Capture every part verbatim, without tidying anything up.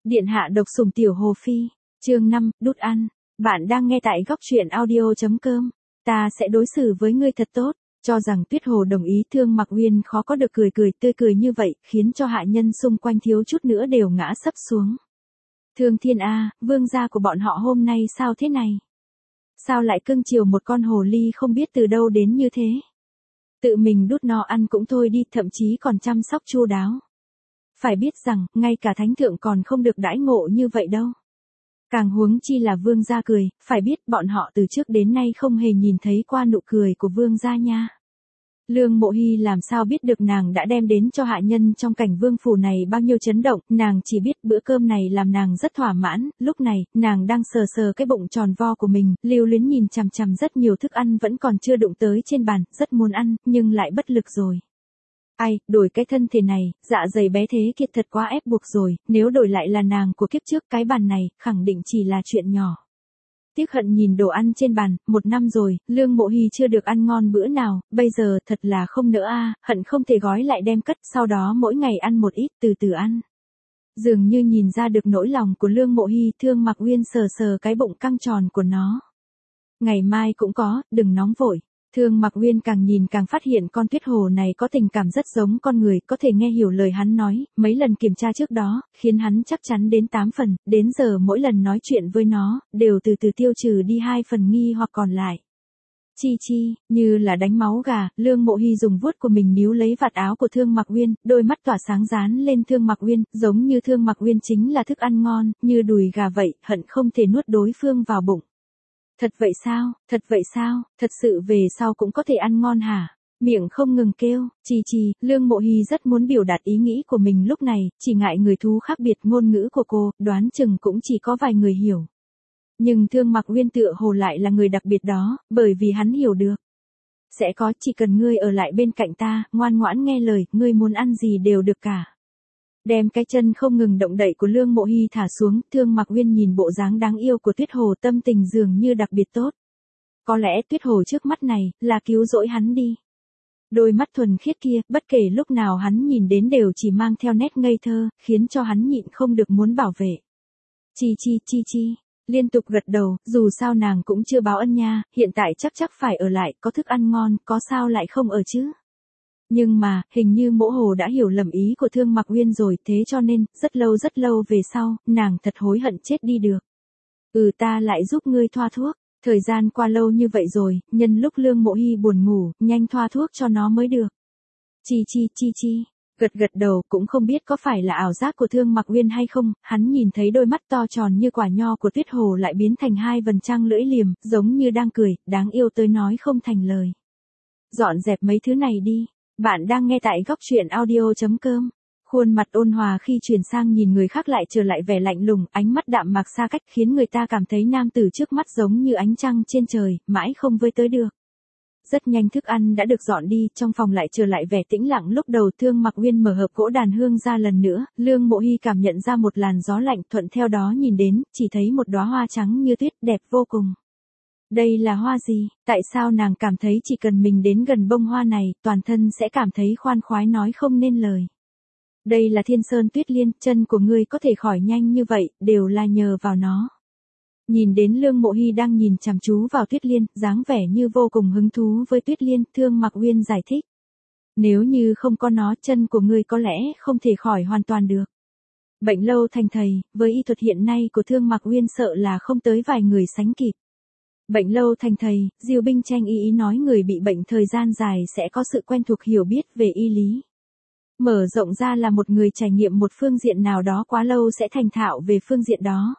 Điện hạ độc sủng tiểu hồ phi, chương năm, đút ăn. Bạn đang nghe tại góc truyện audio chấm com. Ta sẽ đối xử với ngươi thật tốt. Cho rằng Tuyết Hồ đồng ý, Thương Mặc Uyên khó có được cười cười tươi cười như vậy, khiến cho hạ nhân xung quanh thiếu chút nữa đều ngã sấp xuống. Thương Thiên A, vương gia của bọn họ hôm nay sao thế này? Sao lại cưng chiều một con hồ ly không biết từ đâu đến như thế? Tự mình đút no ăn cũng thôi đi, thậm chí còn chăm sóc chu đáo. Phải biết rằng, ngay cả thánh thượng còn không được đãi ngộ như vậy đâu. Càng huống chi là vương gia cười, phải biết bọn họ từ trước đến nay không hề nhìn thấy qua nụ cười của vương gia nha. Lương Mộ Hy làm sao biết được nàng đã đem đến cho hạ nhân trong cảnh vương phủ này bao nhiêu chấn động, nàng chỉ biết bữa cơm này làm nàng rất thỏa mãn, lúc này, nàng đang sờ sờ cái bụng tròn vo của mình, lưu luyến nhìn chằm chằm rất nhiều thức ăn vẫn còn chưa đụng tới trên bàn, rất muốn ăn, nhưng lại bất lực rồi. Ai, đổi cái thân thể này, dạ dày bé thế kia thật quá ép buộc rồi, nếu đổi lại là nàng của kiếp trước cái bàn này, khẳng định chỉ là chuyện nhỏ. Tiếc hận nhìn đồ ăn trên bàn, một năm rồi, Lương Mộ Hy chưa được ăn ngon bữa nào, bây giờ thật là không nỡ a, hận không thể gói lại đem cất, sau đó mỗi ngày ăn một ít, từ từ ăn. Dường như nhìn ra được nỗi lòng của Lương Mộ Hy, Thương Mặc Uyên sờ sờ cái bụng căng tròn của nó. Ngày mai cũng có, đừng nóng vội. Thương Mặc Uyên càng nhìn càng phát hiện con Tuyết Hồ này có tình cảm rất giống con người, có thể nghe hiểu lời hắn nói, mấy lần kiểm tra trước đó, khiến hắn chắc chắn đến tám phần, đến giờ mỗi lần nói chuyện với nó, đều từ từ tiêu trừ đi hai phần nghi hoặc còn lại. Chi chi, như là đánh máu gà, Lương Mộ Hy dùng vuốt của mình níu lấy vạt áo của Thương Mặc Uyên, đôi mắt tỏa sáng dán lên Thương Mặc Uyên, giống như Thương Mặc Uyên chính là thức ăn ngon, như đùi gà vậy, hận không thể nuốt đối phương vào bụng. Thật vậy sao, thật vậy sao, thật sự về sau cũng có thể ăn ngon hả? Miệng không ngừng kêu, chi chi, Lương Mộ Hy rất muốn biểu đạt ý nghĩ của mình lúc này, chỉ ngại người thú khác biệt ngôn ngữ của cô, đoán chừng cũng chỉ có vài người hiểu. Nhưng Thương Mặc Uyên tựa hồ lại là người đặc biệt đó, bởi vì hắn hiểu được. Sẽ có, chỉ cần ngươi ở lại bên cạnh ta, ngoan ngoãn nghe lời, ngươi muốn ăn gì đều được cả. Đem cái chân không ngừng động đậy của Lương Mộ Hy thả xuống, Thương Mặc Uyên nhìn bộ dáng đáng yêu của Tuyết Hồ, tâm tình dường như đặc biệt tốt. Có lẽ Tuyết Hồ trước mắt này, là cứu rỗi hắn đi. Đôi mắt thuần khiết kia, bất kể lúc nào hắn nhìn đến đều chỉ mang theo nét ngây thơ, khiến cho hắn nhịn không được muốn bảo vệ. Chi chi chi chi, liên tục gật đầu, dù sao nàng cũng chưa báo ân nha, hiện tại chắc chắc phải ở lại, có thức ăn ngon, có sao lại không ở chứ. Nhưng mà, hình như Mỗ Hồ đã hiểu lầm ý của Thương Mặc Uyên rồi, thế cho nên, rất lâu rất lâu về sau, nàng thật hối hận chết đi được. Ừ, ta lại giúp ngươi thoa thuốc, thời gian qua lâu như vậy rồi, nhân lúc Lương Mộ Hy buồn ngủ, nhanh thoa thuốc cho nó mới được. Chi chi chi chi, gật gật đầu, cũng không biết có phải là ảo giác của Thương Mặc Uyên hay không, hắn nhìn thấy đôi mắt to tròn như quả nho của Tuyết Hồ lại biến thành hai vầng trăng lưỡi liềm, giống như đang cười, đáng yêu tới nói không thành lời. Dọn dẹp mấy thứ này đi. Bạn đang nghe tại góc truyện audio chấm com. Khuôn mặt ôn hòa khi chuyển sang nhìn người khác lại trở lại vẻ lạnh lùng, ánh mắt đạm mạc xa cách khiến người ta cảm thấy nam tử trước mắt giống như ánh trăng trên trời, mãi không với tới được. Rất nhanh thức ăn đã được dọn đi, trong phòng lại trở lại vẻ tĩnh lặng lúc đầu. Thương Mặc Uyên mở hộp gỗ đàn hương ra lần nữa, Lương Mộ Hy cảm nhận ra một làn gió lạnh, thuận theo đó nhìn đến, chỉ thấy một đóa hoa trắng như tuyết, đẹp vô cùng. Đây là hoa gì? Tại sao nàng cảm thấy chỉ cần mình đến gần bông hoa này, toàn thân sẽ cảm thấy khoan khoái nói không nên lời. Đây là Thiên Sơn Tuyết Liên, chân của ngươi có thể khỏi nhanh như vậy, đều là nhờ vào nó. Nhìn đến Lương Mộ Hy đang nhìn chăm chú vào Tuyết Liên, dáng vẻ như vô cùng hứng thú với Tuyết Liên, Thương Mặc Uyên giải thích. Nếu như không có nó, chân của ngươi có lẽ không thể khỏi hoàn toàn được. Bệnh lâu thành thầy, với y thuật hiện nay của Thương Mặc Uyên sợ là không tới vài người sánh kịp. Bệnh lâu thành thầy, Diêu Binh Tranh y ý nói người bị bệnh thời gian dài sẽ có sự quen thuộc hiểu biết về y lý. Mở rộng ra là một người trải nghiệm một phương diện nào đó quá lâu sẽ thành thạo về phương diện đó.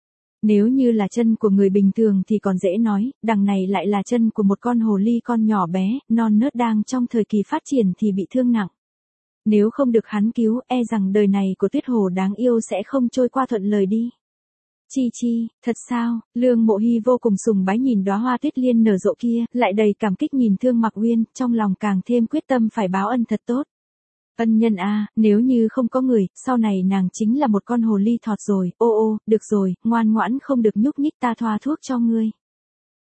Nếu như là chân của người bình thường thì còn dễ nói, đằng này lại là chân của một con hồ ly con nhỏ bé, non nớt đang trong thời kỳ phát triển thì bị thương nặng. Nếu không được hắn cứu, e rằng đời này của Tuyết Hồ đáng yêu sẽ không trôi qua thuận lời đi. Chi chi, thật sao? Lương Mộ Hy vô cùng sùng bái nhìn đóa hoa Tuyết Liên nở rộ kia, lại đầy cảm kích nhìn Thương Mặc Uyên, trong lòng càng thêm quyết tâm phải báo ân thật tốt. Ân nhân a, nếu như không có người, sau này nàng chính là một con hồ ly thọt rồi. Ô ô, được rồi, ngoan ngoãn không được nhúc nhích, ta thoa thuốc cho ngươi.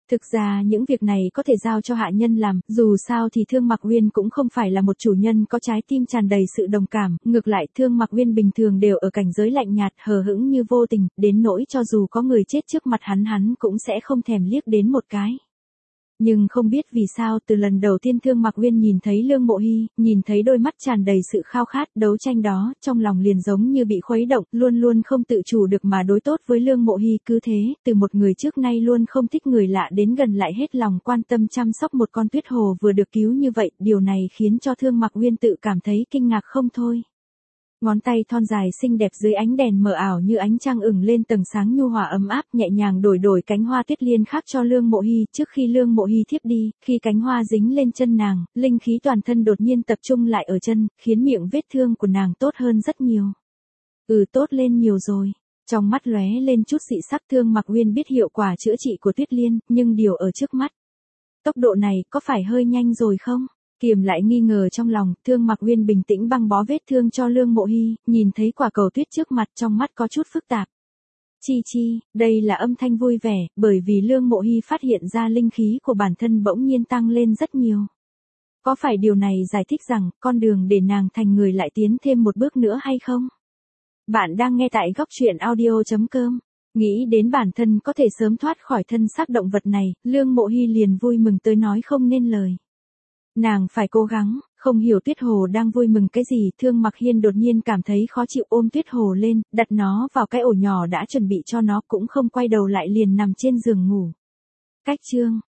Thực ra những việc này có thể giao cho hạ nhân làm, dù sao thì Thương Mặc Uyên cũng không phải là một chủ nhân có trái tim tràn đầy sự đồng cảm, ngược lại Thương Mặc Uyên bình thường đều ở cảnh giới lạnh nhạt, hờ hững như vô tình, đến nỗi cho dù có người chết trước mặt hắn hắn cũng sẽ không thèm liếc đến một cái. Nhưng không biết vì sao từ lần đầu tiên Thương Mặc Uyên nhìn thấy Lương Mộ Hy, nhìn thấy đôi mắt tràn đầy sự khao khát, đấu tranh đó, trong lòng liền giống như bị khuấy động, luôn luôn không tự chủ được mà đối tốt với Lương Mộ Hy. Cứ thế, từ một người trước nay luôn không thích người lạ đến gần lại hết lòng quan tâm chăm sóc một con tuyết hồ vừa được cứu như vậy, điều này khiến cho Thương Mặc Uyên tự cảm thấy kinh ngạc không thôi. Ngón tay thon dài xinh đẹp dưới ánh đèn mờ ảo như ánh trăng ửng lên tầng sáng nhu hòa ấm áp, nhẹ nhàng đổi đổi cánh hoa tuyết liên khác cho Lương Mộ Hy. Trước khi Lương Mộ Hy thiếp đi, khi cánh hoa dính lên chân nàng, linh khí toàn thân đột nhiên tập trung lại ở chân, khiến miệng vết thương của nàng tốt hơn rất nhiều. Ừ, tốt lên nhiều rồi. Trong mắt lóe lên chút dị sắc. Thương Mặc Uyên biết hiệu quả chữa trị của tuyết liên, nhưng điều ở trước mắt. Tốc độ này có phải hơi nhanh rồi không? Kiềm lại nghi ngờ trong lòng, Thương Mặc Uyên bình tĩnh băng bó vết thương cho Lương Mộ Hy, nhìn thấy quả cầu tuyết trước mặt trong mắt có chút phức tạp. Chi chi, đây là âm thanh vui vẻ, bởi vì Lương Mộ Hy phát hiện ra linh khí của bản thân bỗng nhiên tăng lên rất nhiều. Có phải điều này giải thích rằng, con đường để nàng thành người lại tiến thêm một bước nữa hay không? Bạn đang nghe tại góc truyện audio chấm com. Nghĩ đến bản thân có thể sớm thoát khỏi thân xác động vật này, Lương Mộ Hy liền vui mừng tới nói không nên lời. Nàng phải cố gắng, không hiểu tuyết hồ đang vui mừng cái gì. Thương Mặc Hiên đột nhiên cảm thấy khó chịu, ôm tuyết hồ lên, đặt nó vào cái ổ nhỏ đã chuẩn bị cho nó, cũng không quay đầu lại liền nằm trên giường ngủ. Cách chương